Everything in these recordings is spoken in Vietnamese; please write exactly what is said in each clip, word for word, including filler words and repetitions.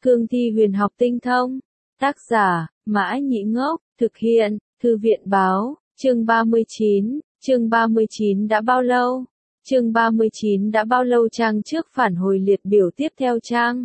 Cương thi huyền học tinh thông. Tác giả, Mã Nhĩ Ngốc, thực hiện, Thư viện Báo, chương ba mươi chín, chương ba mươi chín đã bao lâu? Chương ba mươi chín đã bao lâu trang trước phản hồi liệt biểu tiếp theo trang.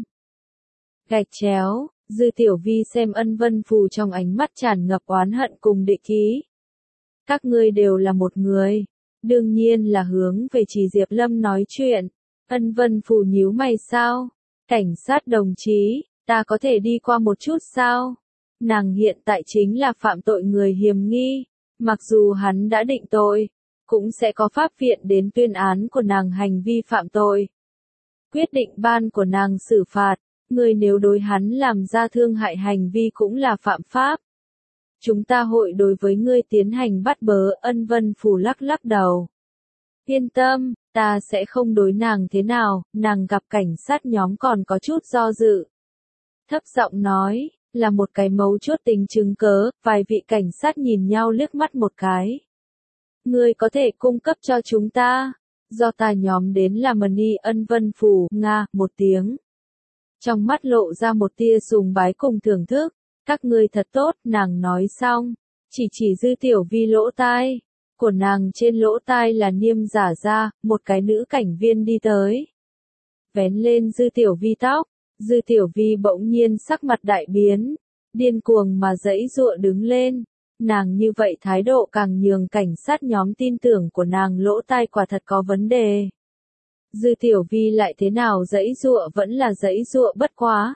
Gạch chéo, Dư Tiểu Vi xem Ân Vân Phù trong ánh mắt tràn ngập oán hận cùng địch ý. Các ngươi đều là một người. Đương nhiên là hướng về Chỉ Diệp Lâm nói chuyện. Ân Vân Phù nhíu mày sao? Cảnh sát đồng chí, ta có thể đi qua một chút sao? Nàng hiện tại chính là phạm tội người hiểm nghi. Mặc dù hắn đã định tội, cũng sẽ có pháp viện đến tuyên án của nàng hành vi phạm tội. Quyết định ban của nàng xử phạt, người nếu đối hắn làm ra thương hại hành vi cũng là phạm pháp. Chúng ta hội đối với ngươi tiến hành bắt bớ. Ân Vân Phù lắc lắc đầu. Yên tâm, ta sẽ không đối nàng thế nào. Nàng gặp cảnh sát nhóm còn có chút do dự. Thấp giọng nói, là một cái mấu chốt tình chứng cớ. Vài vị cảnh sát nhìn nhau liếc mắt một cái. Ngươi có thể cung cấp cho chúng ta. Do ta nhóm đến là Mani. Ân Vân Phù, Nga, một tiếng. Trong mắt lộ ra một tia sùng bái cùng thưởng thức. Các ngươi thật tốt, nàng nói xong. Chỉ chỉ Dư Tiểu Vi lỗ tai. Của nàng trên lỗ tai là niêm giả ra, một cái nữ cảnh viên đi tới. Vén lên Dư Tiểu Vi tóc. Dư Tiểu Vi bỗng nhiên sắc mặt đại biến. Điên cuồng mà giãy giụa đứng lên. Nàng như vậy thái độ càng nhường cảnh sát nhóm tin tưởng của nàng lỗ tai quả thật có vấn đề. Dư Tiểu Vi lại thế nào giãy giụa vẫn là giãy giụa bất quá.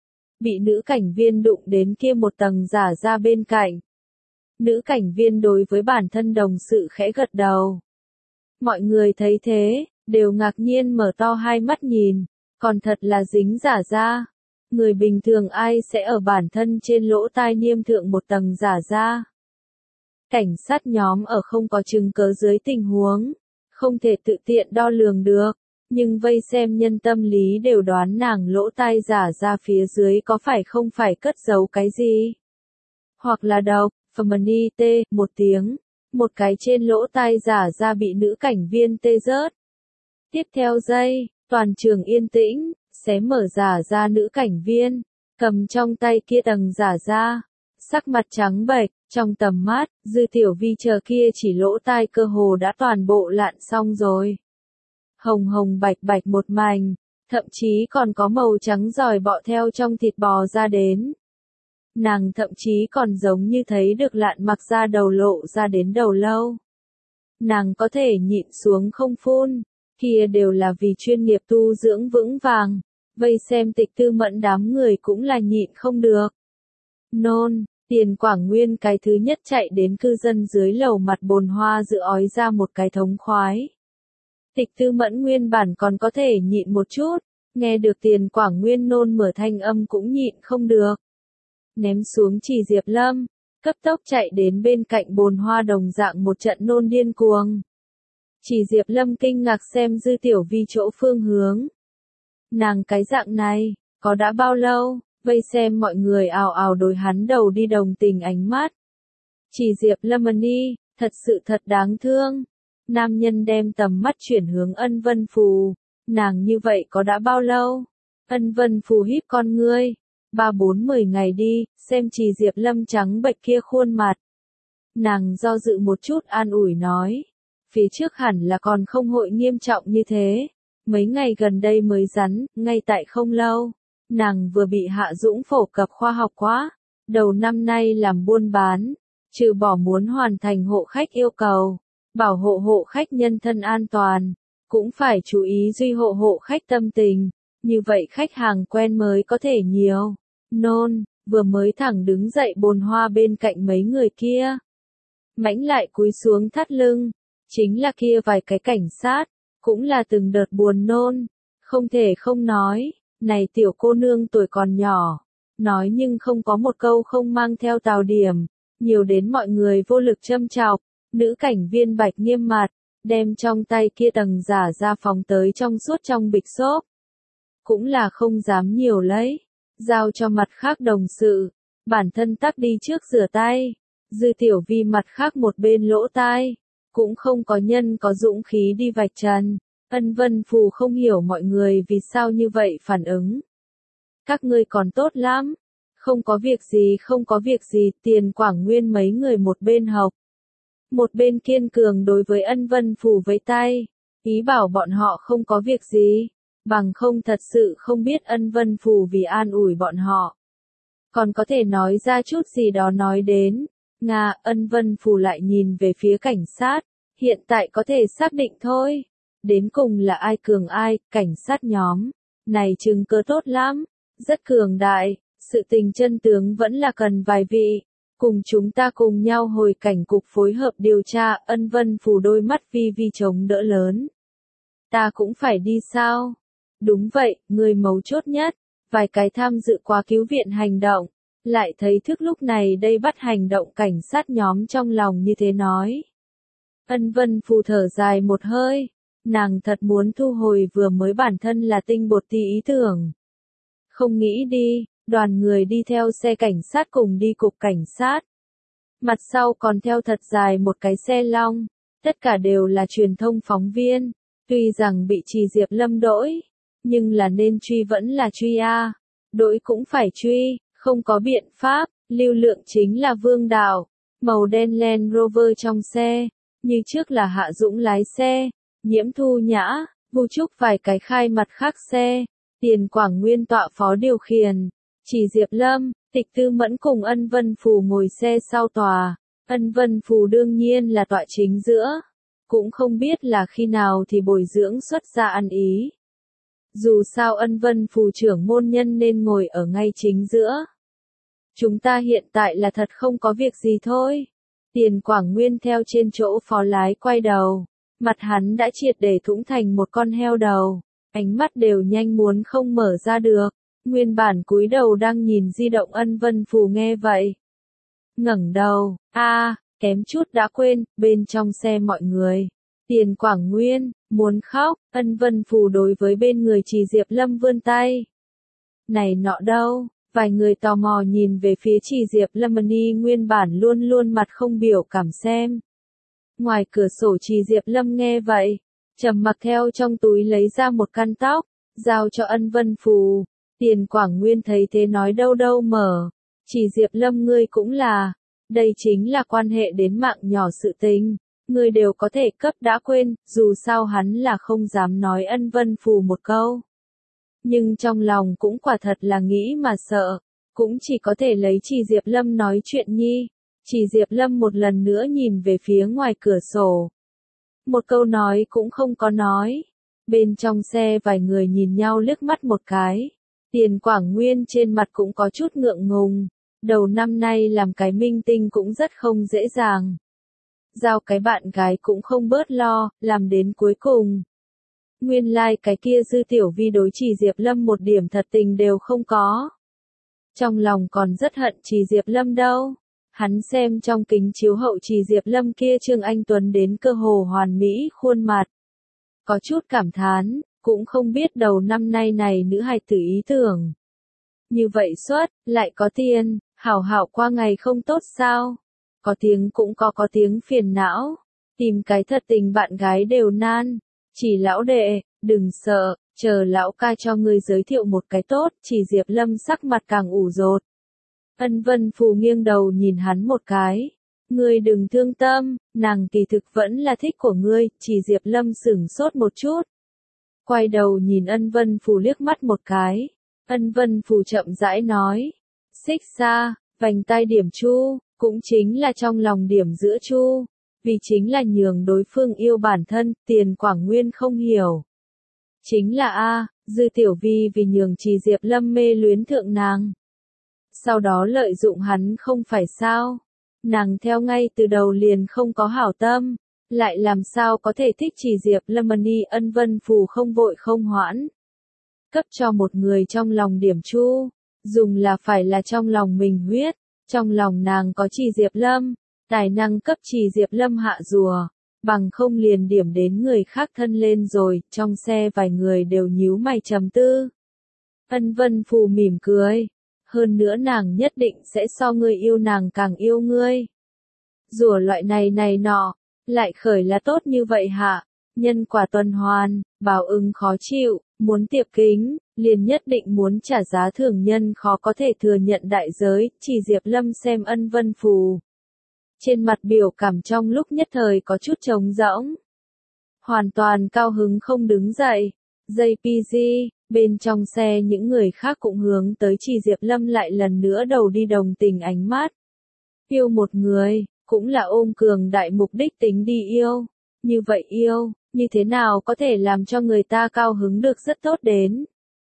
Bị nữ cảnh viên đụng đến kia một tầng giả ra bên cạnh. Nữ cảnh viên đối với bản thân đồng sự khẽ gật đầu. Mọi người thấy thế, đều ngạc nhiên mở to hai mắt nhìn, còn thật là dính giả ra. Người bình thường ai sẽ ở bản thân trên lỗ tai niêm thượng một tầng giả ra. Cảnh sát nhóm ở không có chứng cớ dưới tình huống, không thể tự tiện đo lường được. Nhưng vây xem nhân tâm lý đều đoán nàng lỗ tai giả ra phía dưới có phải không phải cất giấu cái gì. Hoặc là độc, Famani tê, một tiếng, một cái trên lỗ tai giả ra bị nữ cảnh viên tê rớt. Tiếp theo giây, toàn trường yên tĩnh, xé mở giả ra nữ cảnh viên, cầm trong tay kia tầng giả ra, sắc mặt trắng bệch, trong tầm mắt, Dư Tiểu Vi chờ kia chỉ lỗ tai cơ hồ đã toàn bộ lạn xong rồi. Hồng hồng bạch bạch một mảnh, thậm chí còn có màu trắng giòi bọ theo trong thịt bò ra đến. Nàng thậm chí còn giống như thấy được lạn mặc ra đầu lộ ra đến đầu lâu. Nàng có thể nhịn xuống không phun, kia đều là vì chuyên nghiệp tu dưỡng vững vàng, vây xem Tịch Tư Mẫn đám người cũng là nhịn không được. Nôn, Tiền Quảng Nguyên cái thứ nhất chạy đến cư dân dưới lầu mặt bồn hoa dự ói ra một cái thống khoái. Tịch Tư Mẫn nguyên bản còn có thể nhịn một chút, nghe được Tiền Quảng Nguyên nôn mửa thanh âm cũng nhịn không được. Ném xuống Chỉ Diệp Lâm, cấp tốc chạy đến bên cạnh bồn hoa đồng dạng một trận nôn điên cuồng. Chỉ Diệp Lâm kinh ngạc xem Dư Tiểu Vi chỗ phương hướng. Nàng cái dạng này, có đã bao lâu, vây xem mọi người ào ào đối hắn đầu đi đồng tình ánh mắt. Chỉ Diệp Lâm Mani, thật sự thật đáng thương. Nam nhân đem tầm mắt chuyển hướng Ân Vân Phù, nàng như vậy có đã bao lâu? Ân Vân Phù híp con ngươi, ba bốn mười ngày đi, xem Chỉ Diệp Lâm trắng bệch kia khuôn mặt. Nàng do dự một chút an ủi nói, phía trước hẳn là còn không hội nghiêm trọng như thế, mấy ngày gần đây mới rắn, ngay tại không lâu, nàng vừa bị Hạ Dũng phổ cập khoa học quá, đầu năm nay làm buôn bán, trừ bỏ muốn hoàn thành hộ khách yêu cầu. Bảo hộ hộ khách nhân thân an toàn, cũng phải chú ý duy hộ hộ khách tâm tình, như vậy khách hàng quen mới có thể nhiều. Nôn, vừa mới thẳng đứng dậy bồn hoa bên cạnh mấy người kia. Mãnh lại cúi xuống thắt lưng, chính là kia vài cái cảnh sát, cũng là từng đợt buồn nôn, không thể không nói, này tiểu cô nương tuổi còn nhỏ, nói nhưng không có một câu không mang theo tào điểm, nhiều đến mọi người vô lực châm chọc. Nữ cảnh viên bạch nghiêm mặt, đem trong tay kia tầng giả ra phóng tới trong suốt trong bịch xốp. Cũng là không dám nhiều lấy, giao cho mặt khác đồng sự, bản thân tắc đi trước rửa tay. Dư Tiểu Vi mặt khác một bên lỗ tai, cũng không có nhân có dũng khí đi vạch trần. Ân Vân Phù không hiểu mọi người vì sao như vậy phản ứng. các ngươi còn tốt lắm. Không có việc gì không có việc gì, Tiền Quảng Nguyên mấy người một bên học. Một bên kiên cường đối với Ân Vân Phù với tay, ý bảo bọn họ không có việc gì, bằng không thật sự không biết Ân Vân Phù vì an ủi bọn họ. Còn có thể nói ra chút gì đó nói đến. Nga, Ân Vân Phù lại nhìn về phía cảnh sát, hiện tại có thể xác định thôi. Đến cùng là ai cường ai, cảnh sát nhóm. Này chứng cứ tốt lắm, rất cường đại, sự tình chân tướng vẫn là cần vài vị. Cùng chúng ta cùng nhau hồi cảnh cục phối hợp điều tra. Ân Vân Phù đôi mắt vi vi chống đỡ lớn. Ta cũng phải đi sao? Đúng vậy, người mấu chốt nhất. Vài cái tham dự quá cứu viện hành động. Lại thấy thức lúc này đây bắt hành động cảnh sát nhóm trong lòng như thế nói. Ân Vân Phù thở dài một hơi. Nàng thật muốn thu hồi vừa mới bản thân là tinh bột tí ý tưởng. Không nghĩ đi, đoàn người đi theo xe cảnh sát cùng đi cục cảnh sát. Mặt sau còn theo thật dài một cái xe long, tất cả đều là truyền thông phóng viên. Tuy rằng bị Trì Diệp Lâm đỗi, nhưng là nên truy vẫn là truy a. Đỗi cũng phải truy, không có biện pháp, lưu lượng chính là vương đạo. Màu đen Land Rover trong xe, như trước là Hạ Dũng lái xe. Nhiễm Thu Nhã, Vu Trúc vài cái khai mặt khác xe, Tiền Quảng Nguyên tọa phó điều khiển, Trì Diệp Lâm, Tịch Tư Mẫn cùng Ân Vân Phù ngồi xe sau tòa, Ân Vân Phù đương nhiên là tọa chính giữa, cũng không biết là khi nào thì bồi dưỡng xuất ra ăn ý. Dù sao Ân Vân Phù trưởng môn nhân nên ngồi ở ngay chính giữa. Chúng ta hiện tại là thật không có việc gì thôi. Tiền Quảng Nguyên theo trên chỗ phó lái quay đầu. Mặt hắn đã triệt để thủng thành một con heo đầu, ánh mắt đều nhanh muốn không mở ra được. Nguyên bản cúi đầu đang nhìn di động Ân Vân Phù nghe vậy. Ngẩng đầu, a, kém chút đã quên, bên trong xe mọi người. Tiền Quảng Nguyên, muốn khóc, Ân Vân Phù đối với bên người Trì Diệp Lâm vươn tay. Này nọ đâu, vài người tò mò nhìn về phía Trì Diệp Lâm Ni nguyên bản luôn luôn mặt không biểu cảm xem. Ngoài cửa sổ Trì Diệp Lâm nghe vậy, trầm mặc theo trong túi lấy ra một căn tóc, giao cho Ân Vân Phù. Tiền Quảng Nguyên thấy thế nói đâu đâu mở, Trì Diệp Lâm ngươi cũng là, đây chính là quan hệ đến mạng nhỏ sự tình, ngươi đều có thể cấp đã quên, dù sao hắn là không dám nói Ân Vân Phù một câu. Nhưng trong lòng cũng quả thật là nghĩ mà sợ, cũng chỉ có thể lấy Trì Diệp Lâm nói chuyện nhi. Trì Diệp Lâm một lần nữa nhìn về phía ngoài cửa sổ. Một câu nói cũng không có nói. Bên trong xe vài người nhìn nhau liếc mắt một cái. Tiền Quảng Nguyên trên mặt cũng có chút ngượng ngùng. Đầu năm nay làm cái minh tinh cũng rất không dễ dàng. Giao cái bạn gái cũng không bớt lo, làm đến cuối cùng. Nguyên lai like cái kia Dư Tiểu Vi đối Trì Diệp Lâm một điểm thật tình đều không có. Trong lòng còn rất hận Trì Diệp Lâm đâu. Hắn xem trong kính chiếu hậu Trì Diệp Lâm kia Trương Anh Tuấn đến cơ hồ hoàn mỹ khuôn mặt. Có chút cảm thán, cũng không biết đầu năm nay này nữ hài tử ý tưởng. Như vậy suốt, lại có tiền, hảo hảo qua ngày không tốt sao? Có tiếng cũng có có tiếng phiền não. Tìm cái thật tình bạn gái đều nan. Chỉ lão đệ, đừng sợ, chờ lão ca cho ngươi giới thiệu một cái tốt. Trì Diệp Lâm sắc mặt càng ủ rột. Ân Vân Phù nghiêng đầu nhìn hắn một cái. Ngươi đừng thương tâm, nàng kỳ thực vẫn là thích của ngươi. Trì Diệp Lâm sửng sốt một chút. Quay đầu nhìn Ân Vân Phù liếc mắt một cái. Ân Vân Phù chậm rãi nói. Xích xa, vành tai điểm chu, cũng chính là trong lòng điểm giữa chu. Vì chính là nhường đối phương yêu bản thân, Tiền Quảng Nguyên không hiểu. Chính là A, Dư Tiểu Vi vì nhường Trì Diệp Lâm mê luyến thượng nàng. Sau đó lợi dụng hắn không phải sao. Nàng theo ngay từ đầu liền không có hảo tâm. Lại làm sao có thể thích Trì Diệp Lâm Ni. Ân Vân Phù không vội không hoãn. Cấp cho một người trong lòng điểm chu. Dùng là phải là trong lòng mình huyết. Trong lòng nàng có Trì Diệp Lâm. Tài năng cấp Trì Diệp Lâm hạ rùa. Bằng không liền điểm đến người khác thân lên rồi. Trong xe vài người đều nhíu mày trầm tư. Ân Vân Phù mỉm cười. Hơn nữa nàng nhất định sẽ so ngươi yêu nàng càng yêu ngươi. Rùa loại này này nọ, lại khởi là tốt như vậy hả? Nhân quả tuần hoàn, báo ứng khó chịu, Muốn tiệp kính, liền nhất định muốn trả giá thường nhân khó có thể thừa nhận đại giới, chỉ Diệp Lâm xem ân vân phù. Trên mặt biểu cảm trong lúc nhất thời có chút trống rỗng. Hoàn toàn cao hứng không đứng dậy. gi pê giê, bên trong xe những người khác cũng hướng tới chỉ Diệp Lâm lại lần nữa đầu đi đồng tình ánh mắt. Yêu một người, cũng là ôm cường đại mục đích tính đi yêu. Như vậy yêu, như thế nào có thể làm cho người ta cao hứng được rất tốt đến.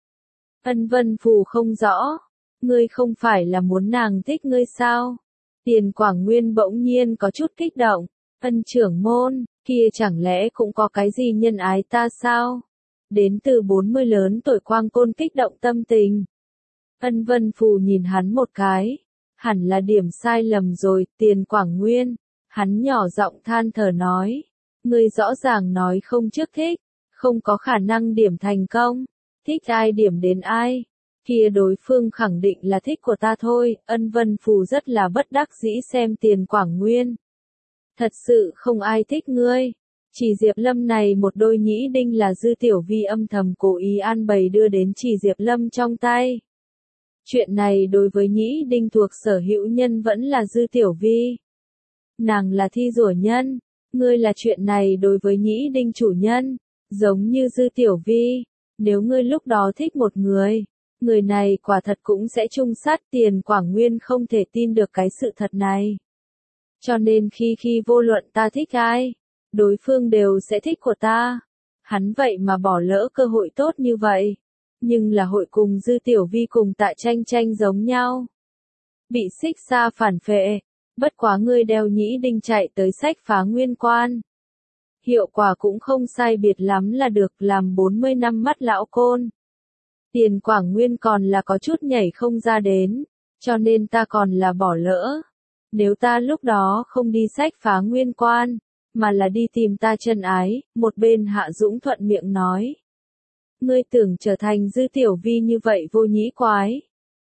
Ân vân phù không rõ. Ngươi không phải là muốn nàng thích ngươi sao? Tiền Quảng Nguyên bỗng nhiên có chút kích động. Ân trưởng môn, kia chẳng lẽ cũng có cái gì nhân ái ta sao? Đến từ bốn mươi lớn tuổi Quang Côn kích động tâm tình. Ân vân phù nhìn hắn một cái. Hẳn là điểm sai lầm rồi, Tiền Quảng Nguyên. Hắn nhỏ giọng than thở nói. Ngươi rõ ràng nói không trước thích, không có khả năng điểm thành công. Thích ai điểm đến ai. Kia đối phương khẳng định là thích của ta thôi. Ân vân phù rất là bất đắc dĩ xem Tiền Quảng Nguyên. Thật sự không ai thích ngươi. Chỉ Diệp Lâm này một đôi nhĩ đinh là Dư Tiểu Vi âm thầm cố ý an bày đưa đến chỉ Diệp Lâm trong tay. Chuyện này đối với nhĩ đinh thuộc sở hữu nhân vẫn là Dư Tiểu Vi. Nàng là thi rủa nhân. Ngươi là chuyện này đối với nhĩ đinh chủ nhân. Giống như Dư Tiểu Vi. Nếu ngươi lúc đó thích một người, người này quả thật cũng sẽ chung sát. Tiền Quảng Nguyên không thể tin được cái sự thật này. Cho nên khi khi vô luận ta thích ai, đối phương đều sẽ thích của ta. Hắn vậy mà bỏ lỡ cơ hội tốt như vậy. Nhưng là hội cùng Dư Tiểu Vi cùng Tạ Tranh Tranh giống nhau. Bị xích xa phản phệ. Bất quá ngươi đeo nhĩ đinh chạy tới sách phá nguyên quan. Hiệu quả cũng không sai biệt lắm là được làm bốn mươi năm mắt lão côn. Tiền Quảng Nguyên còn là có chút nhảy không ra đến. Cho nên ta còn là bỏ lỡ. Nếu ta lúc đó không đi sách phá nguyên quan, mà là đi tìm ta chân ái, một bên Hạ Dũng thuận miệng nói. Ngươi tưởng trở thành Dư Tiểu Vi như vậy vô nhĩ quái.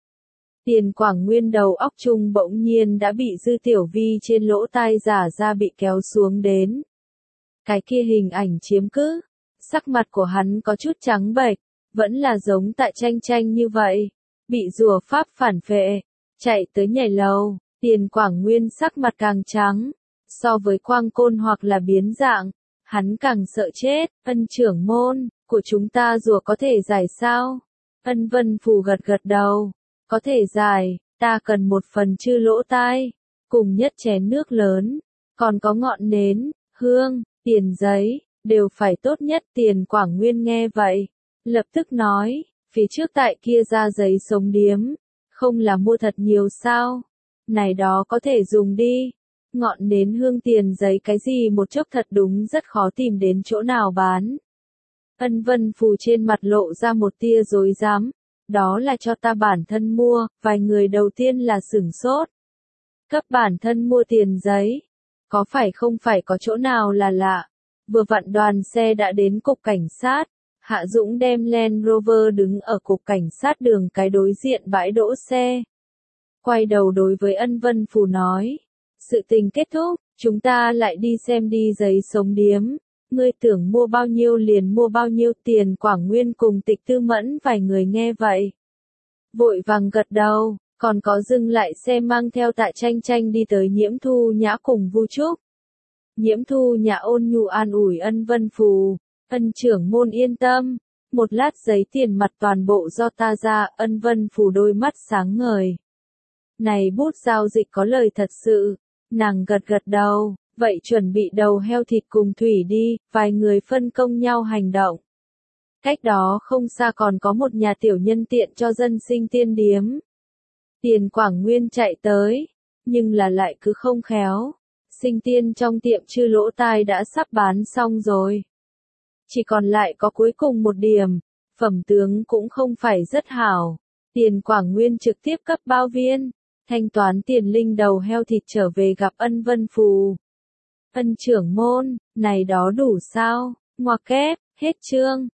Tiền Quảng Nguyên đầu óc chung bỗng nhiên đã bị Dư Tiểu Vi trên lỗ tai giả ra bị kéo xuống đến. Cái kia hình ảnh chiếm cứ, sắc mặt của hắn có chút trắng bệch, vẫn là giống Tạ Tranh Tranh như vậy, bị rùa pháp phản phệ, chạy tới nhảy lầu. Tiền Quảng Nguyên sắc mặt càng trắng, so với Quang Côn hoặc là biến dạng, hắn càng sợ chết. Ân trưởng môn, của chúng ta rùa có thể giải sao? Ân vân phù gật gật đầu, có thể giải, ta cần một phần chư lỗ tai, cùng nhất chén nước lớn, còn có ngọn nến, hương, tiền giấy, đều phải tốt nhất. Tiền Quảng Nguyên nghe vậy, lập tức nói, phía trước tại kia ra giấy sống điếm, không là mua thật nhiều sao? Này đó có thể dùng đi. Ngọn nến hương tiền giấy cái gì một chốc thật đúng rất khó tìm đến chỗ nào bán. Ân vân phù trên mặt lộ ra một tia dối dám. Đó là cho ta bản thân mua, vài người đầu tiên là sửng sốt. Cấp bản thân mua tiền giấy. Có phải không phải có chỗ nào là lạ. Vừa vặn đoàn xe đã đến cục cảnh sát. Hạ Dũng đem Land Rover đứng ở cục cảnh sát đường cái đối diện bãi đỗ xe. Quay đầu đối với Ân Vân Phù nói. Sự tình kết thúc, chúng ta lại đi xem đi giấy sống điếm. Ngươi tưởng mua bao nhiêu liền mua bao nhiêu. Tiền Quảng Nguyên cùng Tịch Tư Mẫn vài người nghe vậy. Vội vàng gật đầu, còn có dừng lại xe mang theo Tạ Tranh Tranh đi tới Nhiễm Thu Nhã cùng Vu Trúc. Nhiễm Thu Nhã ôn nhu an ủi Ân Vân Phù. Ân trưởng môn yên tâm, một lát giấy tiền mặt toàn bộ do ta ra. Ân Vân Phù đôi mắt sáng ngời. Này bút giao dịch có lời thật sự. Nàng gật gật đầu, vậy chuẩn bị đầu heo thịt cùng thủy đi. Vài người phân công nhau hành động. Cách đó không xa còn có một nhà tiểu nhân tiện cho dân sinh tiên điếm. Tiền Quảng Nguyên chạy tới, nhưng là lại cứ không khéo. Sinh tiên trong tiệm chư lỗ tai đã sắp bán xong rồi. Chỉ còn lại có cuối cùng một điểm, phẩm tướng cũng không phải rất hảo. Tiền Quảng Nguyên trực tiếp cấp bao viên, thanh toán tiền linh đầu heo thịt trở về gặp Ân Vân Phù. Ân trưởng môn, này đó đủ sao? Ngoặc kép, hết chương.